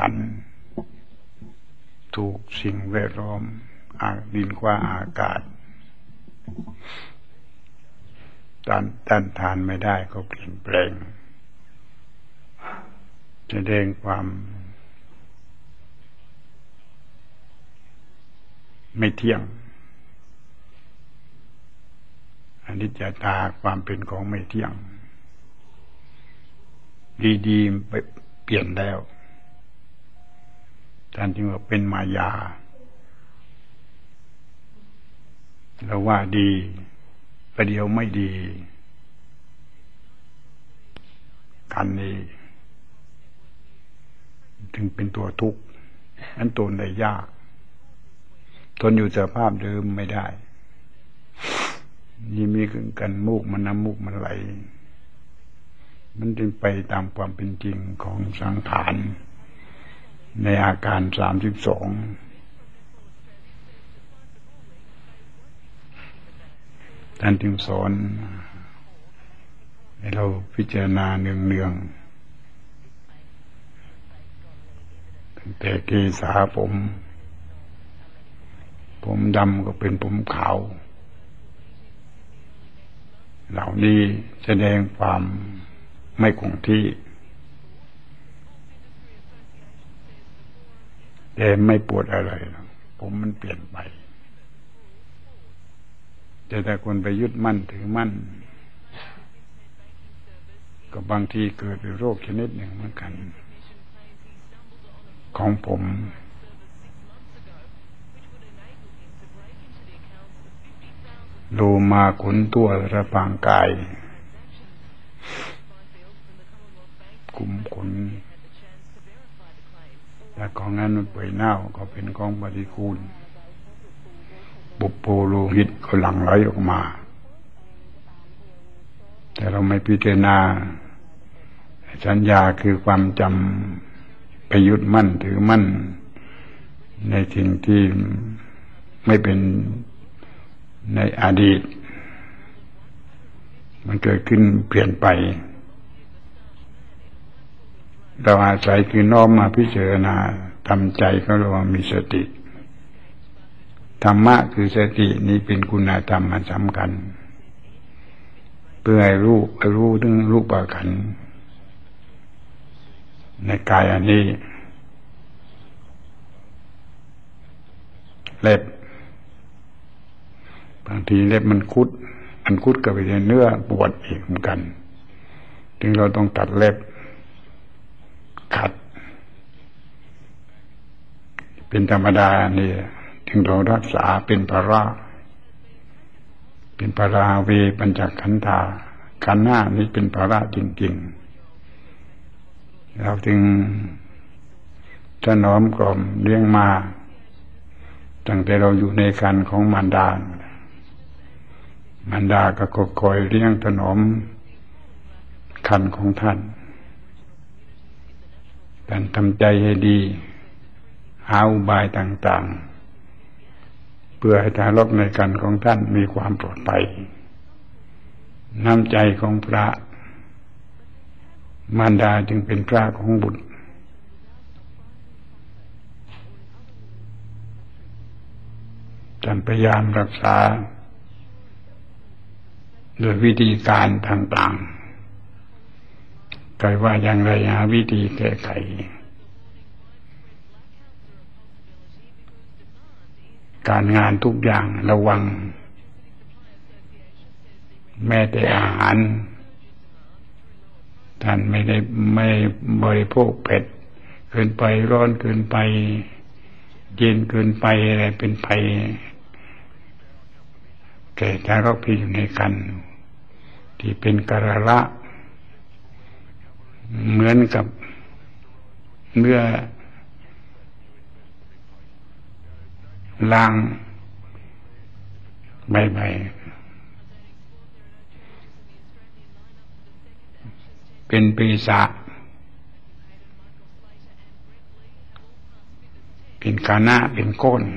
ขันธ์ถูกสิ่งแวดล้อมดินฟ้าอากาศต้านทานไม่ได้ก็เปลี่ยนแปลงแสดงความไม่เที่ยงอนิจจตาความเป็นของไม่เที่ยงดีๆไปเปลี่ยนแล้วท่านจึงว่าเป็นมายาเราว่าดีประเดี๋ยวไม่ดีกันนี้ถึงเป็นตัวทุกข์นั้นทนได้ยากทนอยู่สภาพเดิมไม่ได้นี่มีกันมูกมันน้ำมูกมันไหลมันจึงไปตามความเป็นจริงของสังขารในอาการ32ท่านจึงสอนให้เราพิจารณาเนืองๆตั้งแต่เกศาผมดำก็เป็นผมขาวเหล่านี้แสดงความไม่คงที่แต่ไม่ปวดอะไรผมมันเปลี่ยนไปแต่ถ้าคนไปยึดมั่นถือมั่นก็บางทีเกิดเป็นโรคชนิดหนึ่งเหมือนกันของผมโลมาขนตัวระบางกายกุมขนแต่ของนั้นมันเปื่อยเน่าก็เป็นของปฏิกูลปุปโปโลหิตก็หลั่งไหลออกมาแต่เราไม่พิจารณาสัญญาคือความจำไปยึดมั่นถือมั่นในสิ่งที่ไม่เป็นในอดีตมันเกิดขึ้นเปลี่ยนไปเราอาศัยคือน้อมมาพิจารณาทำใจของเรามีสติธรรมะคือสตินี้เป็นคุณธรรมอันสำคัญเพื่อให้รู้ถึงรูปขันธ์ในกายอันนี้เล็บบางทีเล็บมันคุดกับไปในเนื้อปวดอีกเหมือนกันถึงเราต้องตัดเล็บขัดเป็นธรรมดานี่ถึงเรารักษาเป็นภาระเป็นภาราเวปัญจขันธาขันธ์ห้านี้เป็นภาระจริงๆเราจึงถนอมกล่อมเลี้ยงมาตั้งแต่เราอยู่ในครรภ์ของมารดาก็คอยเลี้ยงถนอมครรภ์ของท่านทำใจให้ดีหาอุบายต่างๆเพื่อให้ทารกในครรภ์ของท่านมีความปลอดภัยน้ำใจของพระมารดาจึงเป็นพระของบุตรท่านพยายามรักษาโดยวิธีการต่างๆใครว่าอย่างไรหาวิธีแก้ไขการงานทุกอย่างระวังแม้แต่อาหารท่านไม่บริโภคเผ็ดเกินไปร้อนเกินไปเย็นเกินไปอะไรเป็นภัยแก่ทารกที่อยู่ในครรภ์ที่เป็นกรละเหมือนกับเมื่อล้างใบเป็นปีศาจเป็นกานะเป็นก้น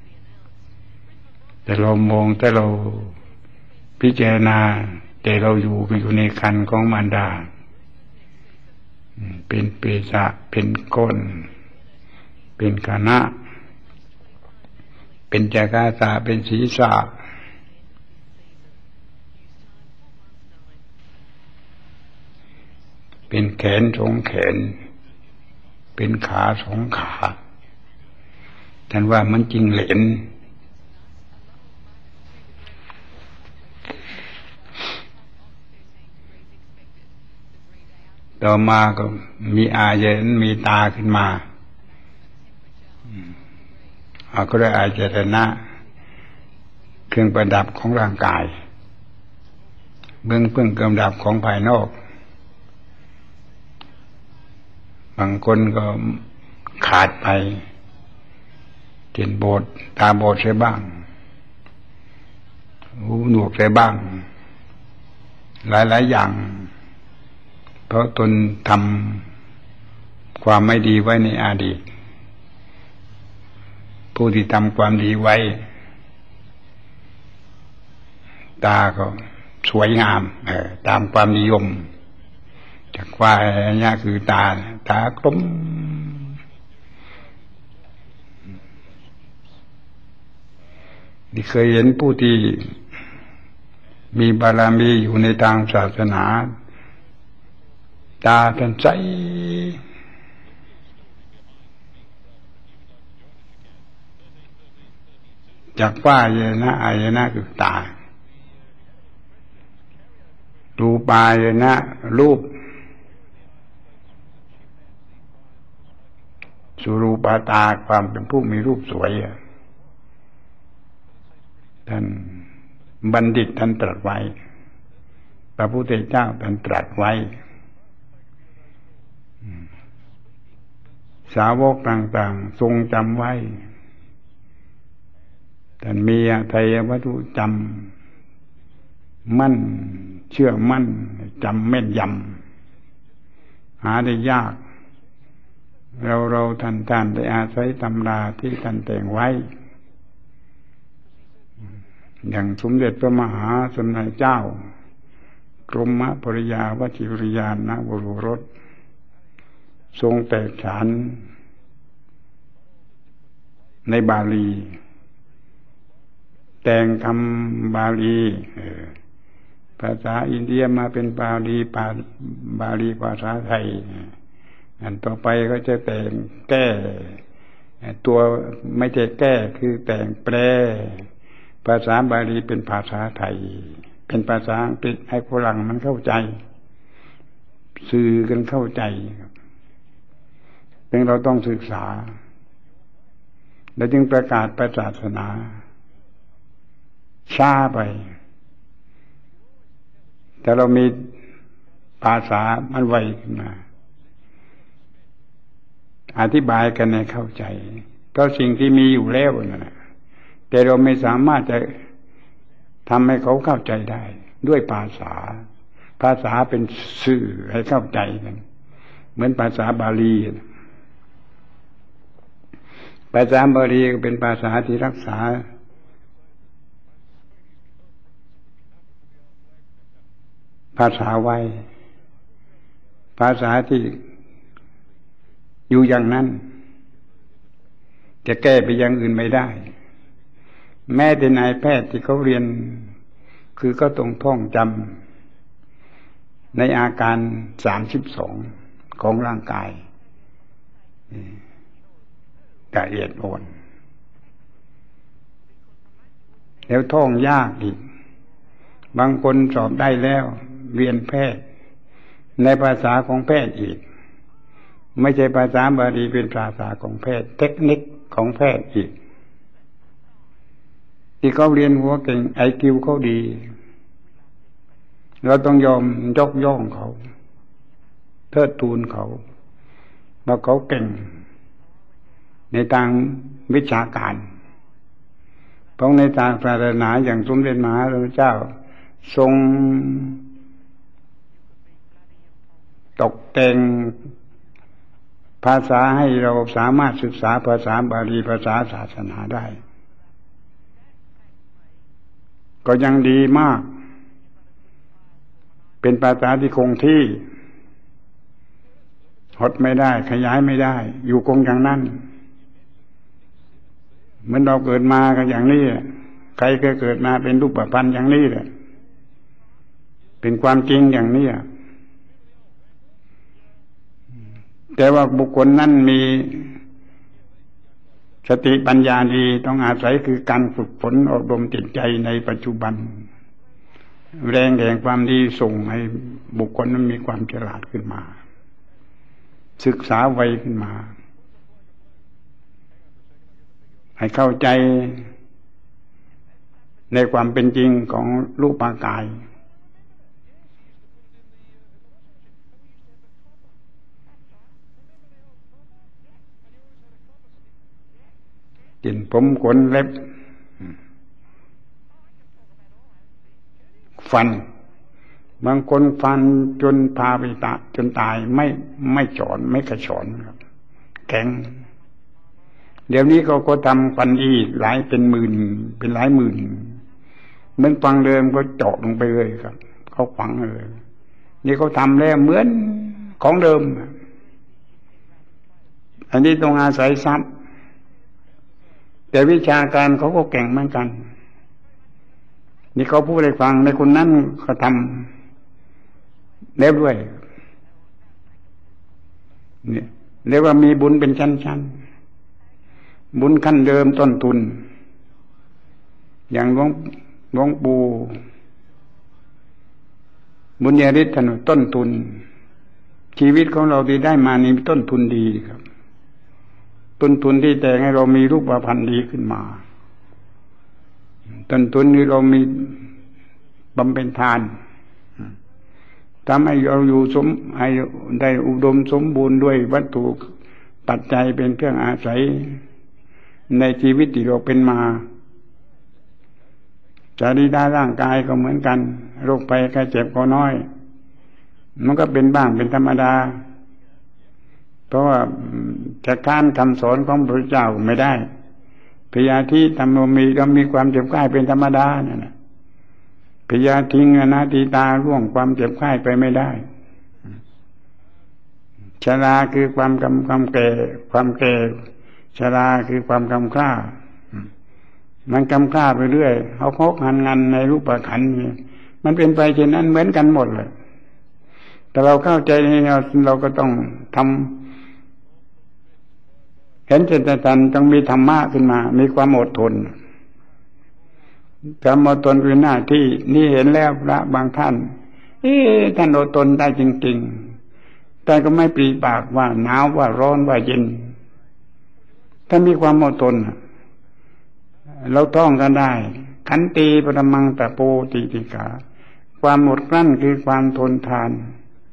แต่เรามองแต่เราพิจารณาแต่เราอยู่ในครรภ์ของมารดาเป็นปีศาจเป็นก้นเป็นคณะเป็นจักราสะเป็นศีรษะเป็นแขนสองแขนเป็นขาสองขาท่านว่ามันจริงเหลนต่อมาก็มีอาเยนมีตาขึ้นมาก็ได้อาจารณะเครื่องประดับของร่างกายเบื้องเครื่องประดับของภายนอกบางคนก็ขาดไปเห็นโบสตาโบสเสียบ้างหูหนวกเสียบ้างหลายอย่างเพราะตนทำความไม่ดีไว้ในอดีตผู้ที่ทำความดีไว้ตาก็สวยงามตามความนิยมจากว่าอันนี้คือตากลมที่เคยเห็นผู้ที่มีบารมีอยู่ในทางศาสนาตาท่านใสจากว่าอายนะคือตารูปายนะรูปสุรูปตาความเป็นผู้มีรูปสวยท่านบัณฑิตท่านตรัสไว้พระพุทธเจ้าท่านตรัสไว้สาวกต่างๆทรงจำไว้ท่านมีอทัยวัตถุจำมั่นเชื่อมั่นจำแม่นยำหาได้ยากเราท่านได้อาศัยตำราที่ท่านแต่งไว้อย่างสมเด็จพระมหาสมณเจ้ากรมปริยาวชิริยานวโรรสทรงแตกฉานในบาลีแต่งคำบาลีภาษาอินเดียมาเป็นบาลีภาษาไทยอันต่อไปก็จะแต่งแก้ตัวไม่ใช่แก้คือแต่งแปลภาษาบาลีเป็นภาษาไทยเป็นภาษาอังกฤษให้ฝรั่งมันเข้าใจสื่อกันเข้าใจซึ่งเราต้องศึกษาแล้วจึงประกาศศาสนาช้าไปแต่เรามีภาษามันไวขึ้นมาอธิบายกันให้เข้าใจเพราะสิ่งที่มีอยู่แล้วนะแต่เราไม่สามารถจะทำให้เขาเข้าใจได้ด้วยภาษาเป็นสื่อให้เข้าใจกันเหมือนภาษาบาลีภาษาบาลีก็เป็นภาษาที่รักษาภาษาไว้ภาษาที่อยู่อย่างนั้นจะแก้ไปอย่างอื่นไม่ได้แม้แต่นายแพทย์ที่เขาเรียนคือก็ต้องท่องจำในอาการ32ของร่างกายละเอียดอ่อนแล้วท่องยากอีกบางคนสอบได้แล้วเรียนแพทย์ในภาษาของแพทย์อีกไม่ใช่ภาษาบาลีเป็นภาษาของแพทย์เทคนิคของแพทย์อีกที่เขาเรียนหัวเก่ง IQ เขาดีเราต้องยอมยกย่องเขาเทิดทูนเขาว่าเขาเก่งในทางวิชาการเพราะในทางศาสนาอย่างสมเด็จมหาราชเจ้าทรงตกแต่งภาษาให้เราสามารถศึกษาภาษาบาลีภาษาศาสนาได้ก็ยังดีมากเป็นภาษาที่คงที่หดไม่ได้ขยายไม่ได้อยู่คงอย่างนั้นเหมือนเราเกิดมาก็อย่างนี้ใครเคยเกิดมาเป็นรูปพรรณอย่างนี้แหละเป็นความจริงอย่างนี้แต่ว่าบุคคลนั้นมีสติปัญญาดีต้องอาศัยคือการฝึกฝนอบรมจิตใจในปัจจุบันแรงแห่งความดีส่งให้บุคคลนั้นมีความฉลาดขึ้นมาศึกษาไวขึ้นมาให้เข้าใจในความเป็นจริงของรูปกายกินผมขนเล็บฟันบางคนฟันจนพาไปจนตายไม่ฉอนไม่กระฉอนครับแข็งเดี๋ยวนี้เขาก็ทำฟันอีหลายเป็นหมื่นเป็นหลายหมื่นเหมือนฟังเดิมก็เจาะลงไปเลยครับเขาฝังเลยนี่เขาทำแล้วเหมือนของเดิมอันนี้ต้องอาศัยทรัพย์แต่วิชาการเขาก็เก่งเหมือนกันนี่เขาพูดให้ฟังในคนนั้นเขาทำแล้วด้วยเนี่ยเรียกว่ามีบุญเป็นชั้นๆบุญขั้นเดิมต้นทุนอย่างหลวงปู่บุญญาฤทธิ์ท่านต้นทุนชีวิตของเราที่ได้มานี่ต้นทุนดีครับต้นทุนที่แต่งให้เรามีรูปพรรณดีขึ้นมาต้นทุนที่เรามีบำเพ็ญทานทำให้เราอยู่ให้ได้อุดมสมบูรณ์ด้วยวัตถุปัจจัยเป็นเครื่องอาศัยในชีวิตที่เราเป็นมาจารีดาร่างกายก็เหมือนกันโรคภัยไข้เจ็บก็น้อยมันก็เป็นบ้างเป็นธรรมดาเพราะว่าจะค้านคำสอนของพระเจ้าไม่ได้พยาธิธรรมมีความเจ็บไข้เป็นธรรมดานั่นแหละพยาธิอนาติตาล่วงความเจ็บไข้ไปไม่ได้ชราคือความแก่ชราคือความกำคร่ามันกำคร่าไปเรื่อยเอาคกหันงันในรูปขันธ์มันเป็นไปเช่นนั้นเหมือนกันหมดเลยแต่เราเข้าใจเราก็ต้องทำเห็นเจตนาต้องมีธรรมะขึ้นมามีความอดทนความอดทนเป็นหน้าที่นี่เห็นแล้วพระบางท่านท่านอดทนได้จริงๆแต่ก็ไม่ปรีปากว่าหนาวว่าร้อนว่าเย็นถ้ามีความอดทนเราท่องกันได้ขันติปรมังตะโปติติกาความอดกลั้นคือความทนทาน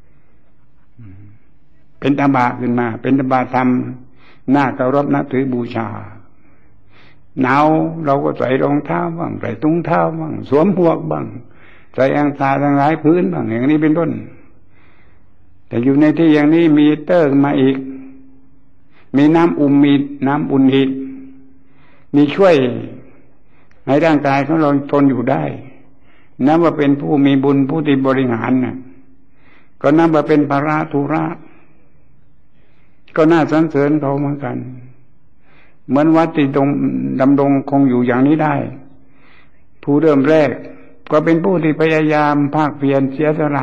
เป็นตบะขึ้นมาเป็นตบะธรรมน่าเคารพนับถือบูชาหนาวเราก็ใส่รองเท้าบ้างใส่ถุงเท้าบ้างสวมหมวกบ้างใส่อังคาทั้งหลายพื้นบ้างอย่างนี้เป็นต้นแต่อยู่ในที่อย่างนี้มีเตอร์มาอีกมีน้ำอุ่นอีกมีช่วยให้ร่างกายของเราทนอยู่ได้นับว่าเป็นผู้มีบุญผู้ที่บริหารน่ะก็นับว่าเป็นภาระธุระก็น่าสรรเสริญเขาเหมือนกันเหมือนวัดที่ดำรงคงอยู่อย่างนี้ได้ผู้เริ่มแรกก็เป็นผู้ที่พยายามภาคเพียรเสียสละ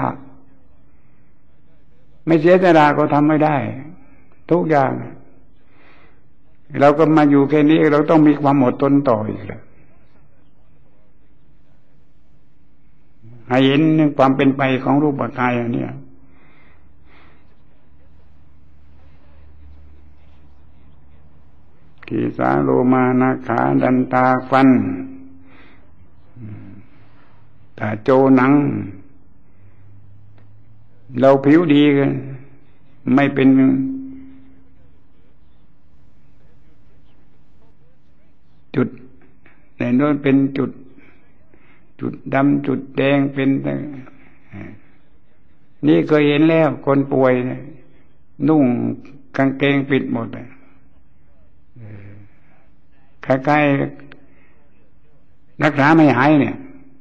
ไม่เสียสละก็ทำไม่ได้ทุกอย่างเราก็มาอยู่แค่นี้เราต้องมีความอดทนต่ออีกแล้วให้เห็นความเป็นไปของรูปกายอันนี้กีสาโลมานาขาดันตาฟันตาโจหนังเราผิวดีกันไม่เป็นจุดในโน้นเป็นจุดดำจุดแดงเป็นนี่เคยเห็นแล้วคนป่วยนุ่งกางเกงปิดหมดเลยคล้ายๆรักษาไม่หายเนี่ย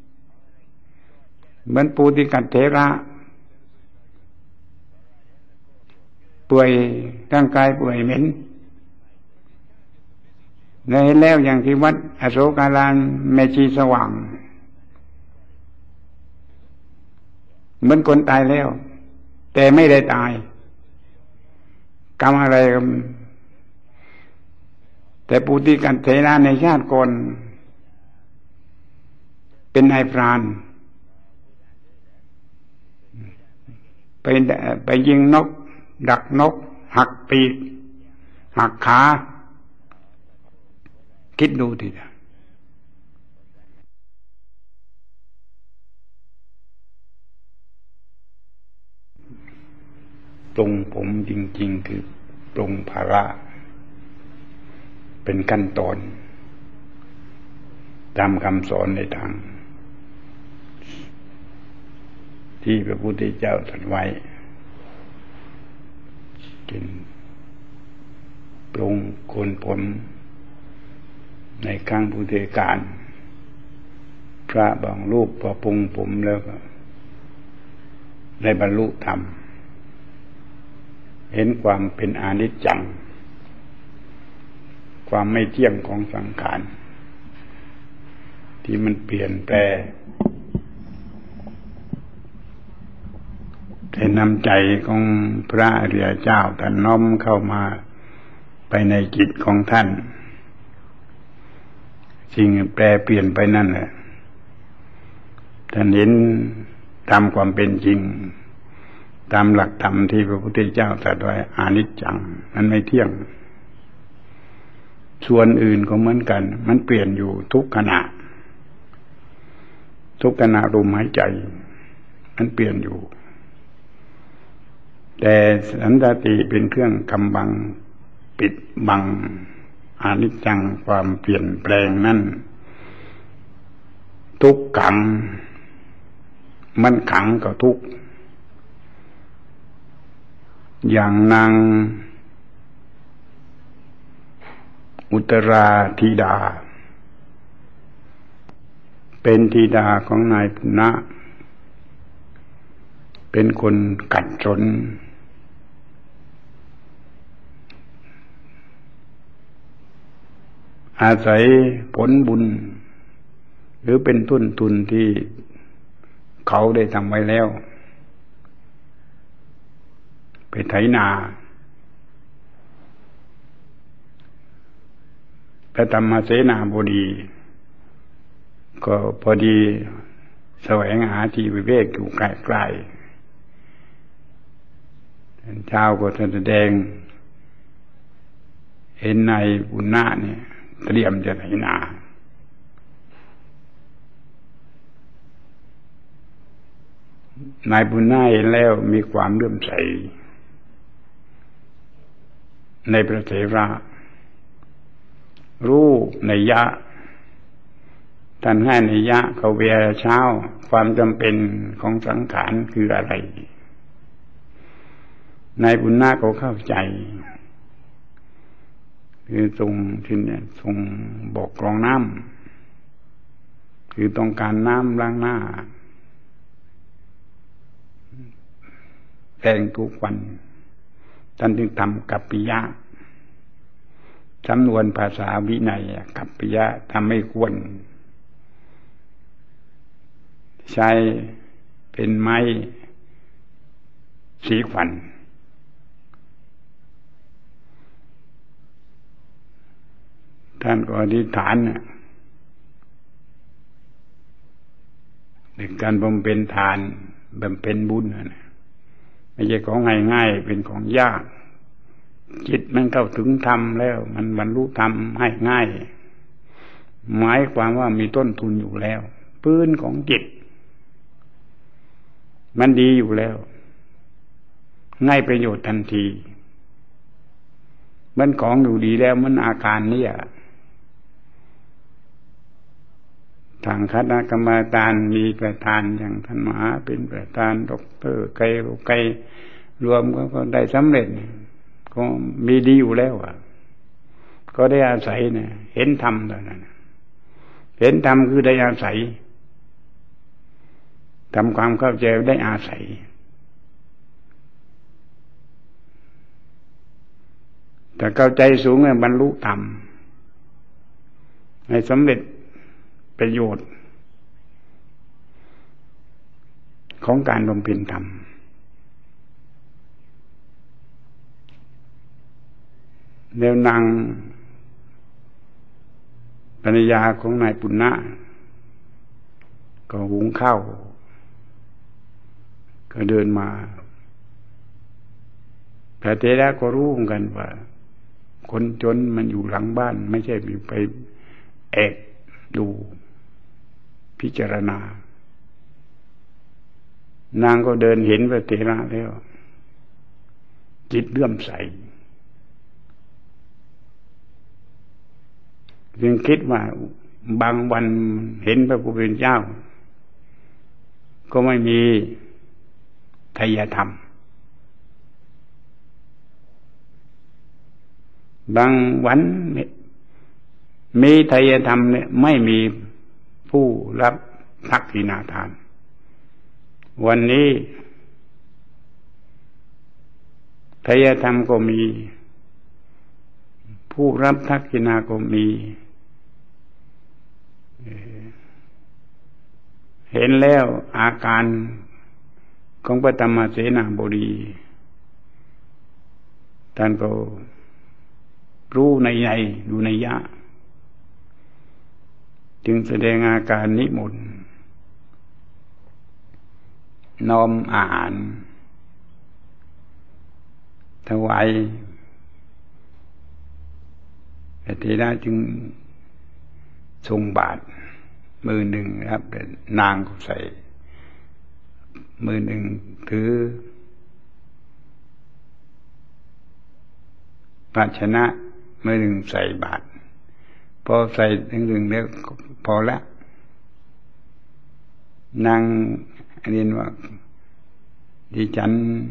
เหมือนปูติกัดเถระป่วยร่างกายป่วยเหม็นได้เห็นแล้วอย่างที่วัดอโศการามแม่ชีสว่างเหมือนคนตายแล้วแต่ไม่ได้ตายกรรมอะไรก็แต่ปุถุกันเถระในชาติก่อนเป็นนายพรานไปยิงนกดักนกหักปีกหักขาคิดดูดิปรงผมจริงๆคือปรงภาระเป็นขั้นตอนตามคำสอนในทางที่พระพุทธเจ้าตรัสไว้เป็นปรงโกนผมในครั้งพุทธกาลพระบางรูปพอปรงผมแล้วก็ได้บรรลุธรรมเห็นความเป็นอนิจจังความไม่เที่ยงของสังขารที่มันเปลี่ยนแปลงแต่นำใจของพระอริยเจ้าท่านน้อมเข้ามาไปในจิตของท่านสิ่งแปลเปลี่ยนไปนั่นแหละท่านเห็นตามความเป็นจริงตามหลักธรรมที่พระพุทธเจ้าตรัสไว้อนิจจังมันไม่เที่ยงส่วนอื่นก็เหมือนกันมันเปลี่ยนอยู่ทุกขณะลมหายใจมันเปลี่ยนอยู่แต่สันตติเป็นเครื่องกำบังปิดบังอนิจจังความเปลี่ยนแปลงนั้นทุกขังมันขังก็ทุกข์อย่างนางอุตราธิดาเป็นธิดาของนายปุณณะเป็นคนกัดสนอาศัยผลบุญหรือเป็นต้นทุนที่เขาได้ทำไว้แล้วไปไถนาพระธรรมเสนาบดีก็พอดีแสวงหาที่วิเวกอยู่ใกล้ๆเช้าก็แสดงเห็นนายบุญนาเนี่ยเตรียมจะไถนานายบุญนาเห็นแล้วมีความเลื่อมใสในพระเถระรู้นัยยะท่านให้นัยยะเขาเวลาเช้าความจำเป็นของสังขารคืออะไรนายบุญนาเขาเข้าใจคือทรงที่เนี่ยทรงบอกกรองน้ำคือต้องการน้ำล้างหน้าแปรงทุกวันท่านจึงทำกัปปิยะสำนวนภาษาวินัยกัปปิยะทำไม่ควรใช้เป็นไม้สีขวัญท่านก็อธิษฐานในการบำเพ็ญทานบำเพ็ญบุญไม่ใช่ของง่ายๆเป็นของยากจิตมันเข้าถึงธรรมแล้วมันบรรลุธรรมให้ง่ายหมายความว่ามีต้นทุนอยู่แล้วพื้นของจิตมันดีอยู่แล้วง่ายประโยชน์ทันทีมันของอยู่ดีแล้วมันอาการนี้ทางคณะกรรมการมีประธานอย่างท่านมหาเป็นประธานดร.ไกรรวมก็ได้สำเร็จก็มีดีอยู่แล้วก็ได้อาศัยเนี่ยเห็นธรรมแล้วนะเห็นธรรมคือได้อาศัยทำความเข้าใจได้อาศัยแต่เข้าใจสูงเนี่ยบรรลุธรรมให้สำเร็จประโยชน์ของการบำเพ็ญธรรมแล้วนางภรรยาของนายปุณณะก็หุงข้าวก็เดินมาพระเถระก็รู้เหมือนกันว่าคนจนมันอยู่หลังบ้านไม่ใช่ไปแอบดูพิจารณานางก็เดินเห็นพระเถระแล้วจิตเลื่อมใสจึงคิดว่าบางวันเห็นพระผู้เป็นเจ้าก็ไม่มีไทยธรรมบางวันมีไทยธรรมเนี่ยไม่มีผู้รับทักษิณาทานวันนี้ไทยธรรมก็มีผู้รับทักษิณาก็มีเห็นแล้วอาการของพระธรรมเสนาบดีท่านก็รู้ในดูในยะจึงแสดงอาการนิมนต์น้อมอาหารถวายพระเถระจึงทรงบาตรมือหนึ่งครับนางก็ใส่มือหนึ่งถือภาชนะมือหนึ่งใส่บาตรพอใส่ถึงหนึ่งแล้วพอละนางเรียนว่าดิฉัน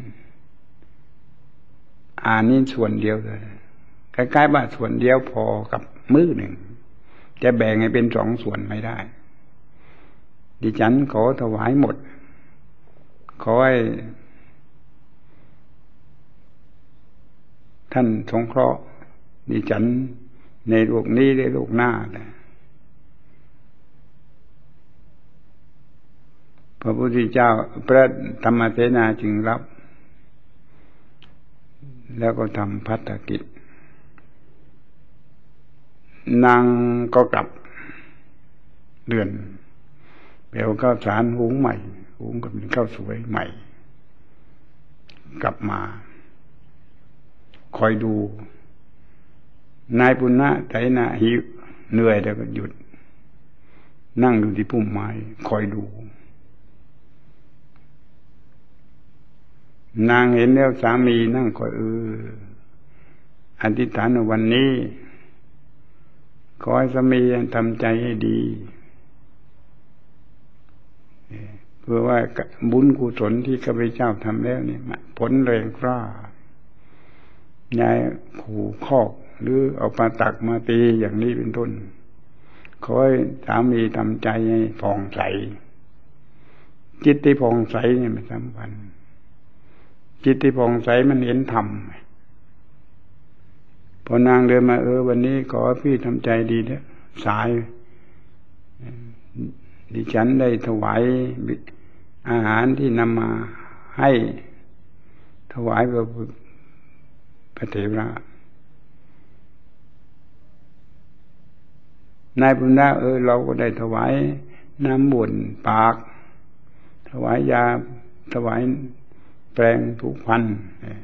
นี่ส่วนเดียวเลยคล้ายๆว่าส่วนเดียวพอกับมือหนึ่งจะแบ่งให้เป็นสองส่วนไม่ได้ดิฉันขอถวายหมดขอให้ท่านสงเคราะห์ดิฉันในโลกนี้และโลกหน้านะพระพุทธเจ้าพระธรรมเสนาจึงรับแล้วก็ทำภัตตกิจนางก็กลับเรือนไปเอาข้าวสารหุงใหม่หุงกับเป็นข้าวสวยใหม่กลับมาคอยดูนายปุณณะไถนาหิวเหนื่อยแล้วก็หยุดนั่งอยู่ที่พุ่มไม้คอยดูนางเห็นแล้วสามีนั่งคอยอธิษฐานวันนี้ขอให้สามีทำใจให้ดีเพื่อว่าบุญกุศลที่ข้าพเจ้าทำแล้วนี่ผลแรงกล้ายายขู่คอกหรือเอาปลาตักมาตีอย่างนี้เป็นต้นขอให้สามีทำใจให้ผ่องใสจิตที่ผ่องใสนี่มันสำคัญจิตที่ผ่องใสมันเห็นธรรมพอนางเดินมาวันนี้ขอพี่ทำใจดีเถอะสายดิฉันได้ถวายอาหารที่นำมาให้ถวายพระเถระนายปุณณะเราก็ได้ถวายน้ำบ่นปากถวายยาถวายแปรงถูฟัน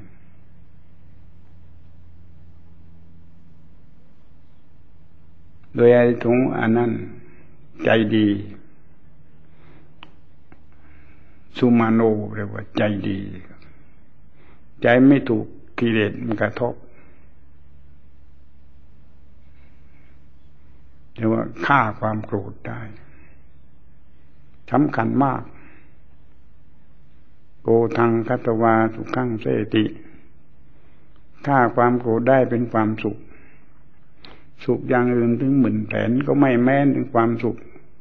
โดยไอ้ถุงอันนั้นใจดีสุมาโนเรียกว่าใจดีใจไม่ถูกกิเลสมันกระทบแต่ว่าฆ่าความโกรธได้สำคัญมากโกทังคัตวาสุขังเสติฆ่าความโกรธได้เป็นความสุขสุขอย่างอื่นถึงหมื่นแสนก็ไม่แม้นถึงความสุข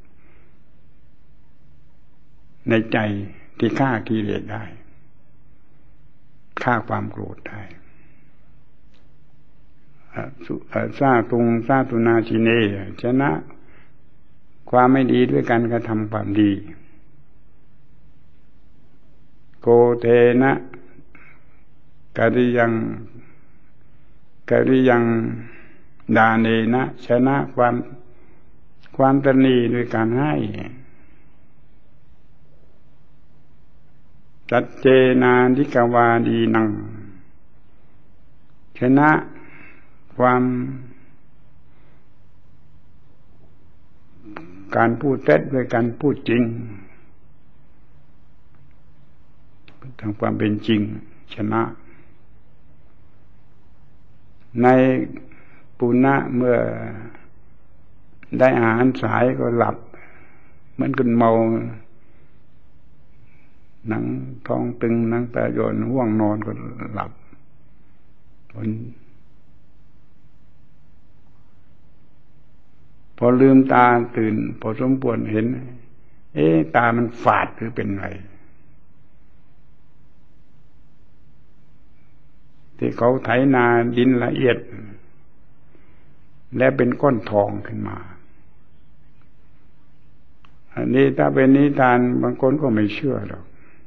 ในใจที่ฆ่ากิเลสได้ฆ่าความโกรธได้ซาตุงซาตุนาชิเนชนะความไม่ดีด้วยการกระทำความดีโกเทนะกริยังดาเนนะชนะความตนีด้วยการให้จัจเจนาธิกวาดีนังชนะการพูดเท็จด้วยการพูดจริงทางความเป็นจริงชนะในปุณณะเมื่อได้อาหารสายก็หลับเหมือนกันเมาหนังท้องตึงหนังตาโยนห่วงนอนก็หลับพอลืมตาตื่นพอสมควรเห็นตามันฝาดหรือเป็นไรที่เขาไถนาดินละเอียดและเป็นก้อนทองขึ้นมาอันนี้ถ้าเป็นนิทานบางคนก็ไม่เชื่อหรอก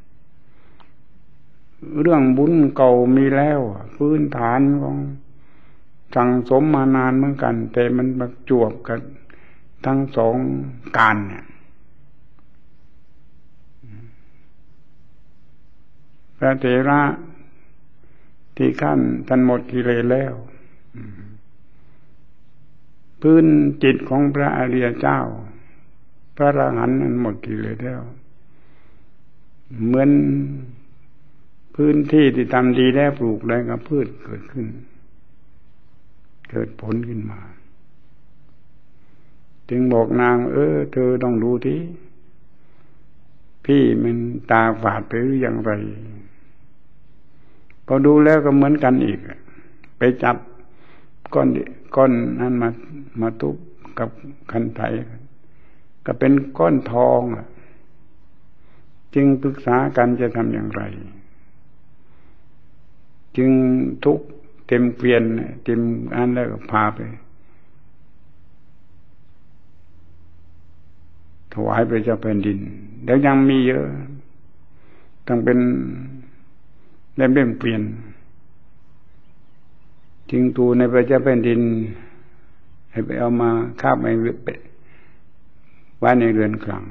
เรื่องบุญเก่ามีแล้วพื้นฐานของสั่งสมมานานเหมือนกันแต่มันมาจวบกันทั้งสองการเนี่ยพระเถระที่ท่านหมดกิเลสแล้วพื้นจิตของพระอริยเจ้าพระอรหันต์นั้นหมดกิเลสแล้วเหมือนพื้นที่ที่ทำดีแล้วปลูกแล้วก็พืชเกิดขึ้นเกิดผลขึ้นมาจึงบอกนางเธอต้องดูที่พี่มันตาฝาดไปหรืออย่างไรพอดูแล้วก็เหมือนกันอีกไปจับก้อนนั้นมาทุบกับคันไถก็เป็นก้อนทองจึงปรึกษากันจะทำอย่างไรจึงทุกเต็มเกวียนเต็มอันแล้วก็พาไปถวายพระเจ้าแผ่นดินแล้วยังมีเยอะต้องเป็นเล่มเกวียนจึงตูในพระเจ้าแผ่นดินให้ไปเอามาคาบไว้ในเรือนคลัง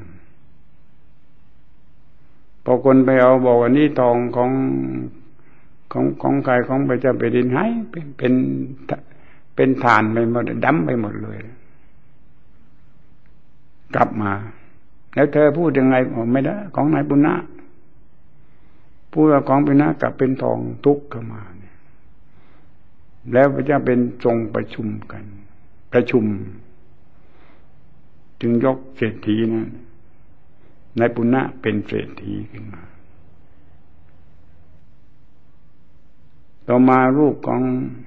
พอคนไปเอาบอกว่านี่ทองของใครของพระเจ้าแผ่นดินให้เป็นฐานไปหมดดำไปหมดเลยกลับมาแล้วเธอพูดยังไงไม่ได้ของนายปุณณะพูดว่าของปุณณะกลับเป็นทองทุกข์เข้ามาเนี่ยแล้วพระเจ้าเป็นทรงประชุมจึงยกเศรษฐีนะนายปุณณะเป็นเศรษฐีขึ้นมาต่อมารูปของ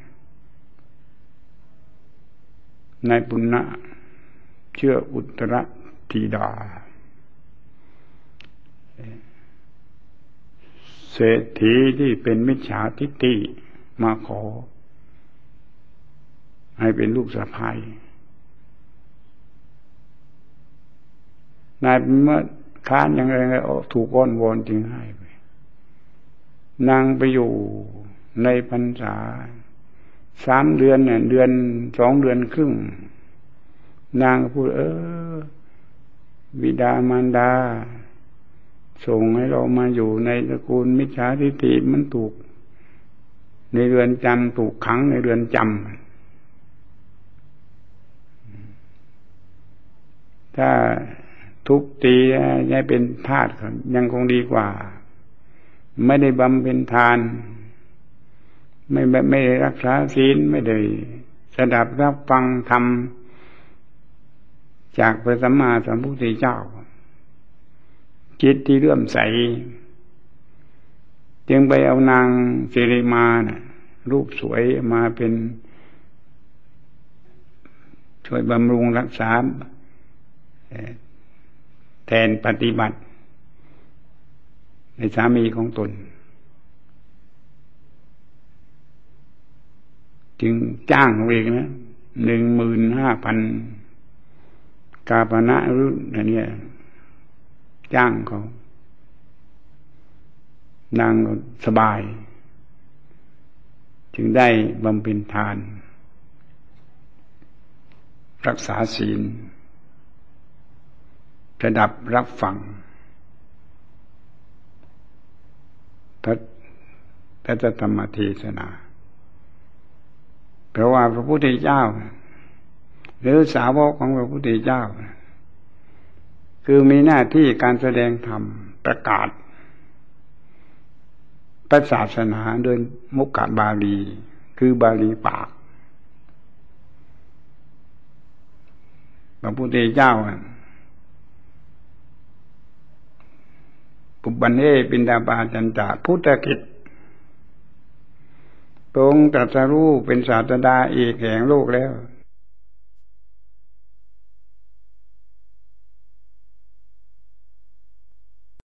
นายปุณณะเชื่ออุตรธิดาเศรษฐีที่เป็นมิจฉาทิฏฐิมาขอให้เป็นลูกสะใภ้นายเมื่อค้านอย่างไรถูกอ้อนวอนจึงให้ไปนางไปอยู่ในพรรษา3 เดือนเนี่ย2 เดือนครึ่งนางพูดบิดามารดาส่งให้เรามาอยู่ในตระกูลมิจฉาทิฏฐิมันถูกในเรือนจำถูกขังในเรือนจำถ้าทุบตีให้เป็นทาสยังคงดีกว่าไม่ได้บำเพ็ญทานไม่ได้รักษาศีลไม่ได้สดับรับฟังธรรมจากพระสัมมาสัมพุทธเจ้าจิตที่เลื่อมใสจึงไปเอานางสิริมานะรูปสวยมาเป็นช่วยบำรุงรักษาแทนปฏิบัติในสามีของตนจึงจ้างเขาเองนะ15,000 กาปณะหรืออะไรเนี่ยจ้างเขานางสบายจึงได้บำเพ็ญทานรักษาศีลระดับรับฟังพระธรรมเทศนาเพราะว่าพระพุทธเจ้าหรือสาวกของพระพุทธเจ้าคือมีหน้าที่การแสดงธรรมประกาศพระศาสนาโดยมุขบาลีคือบาลีปากพระพุทธเจ้าปุบบันเฮปินดาปาจันจาพุทธกิจพระองค์ตรัสรู้เป็นศาสดาเอกแห่งโลกแล้ว